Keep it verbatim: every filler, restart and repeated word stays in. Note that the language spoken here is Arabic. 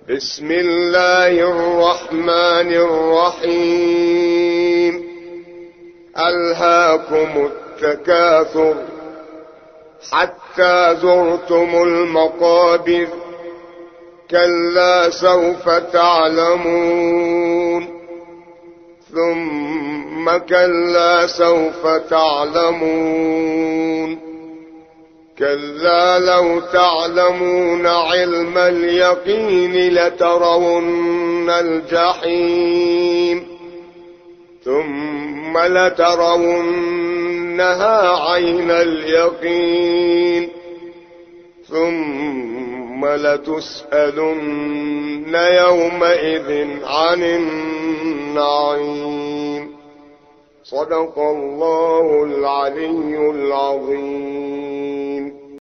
بسم الله الرحمن الرحيم ألهاكم التكاثر حتى زرتم المقابر كلا سوف تعلمون ثم كلا سوف تعلمون كلا لو تعلمون علم اليقين لترون الجحيم ثم لترونها عين اليقين ثم لتسألن يومئذ عن النعيم. صدق الله العلي العظيم.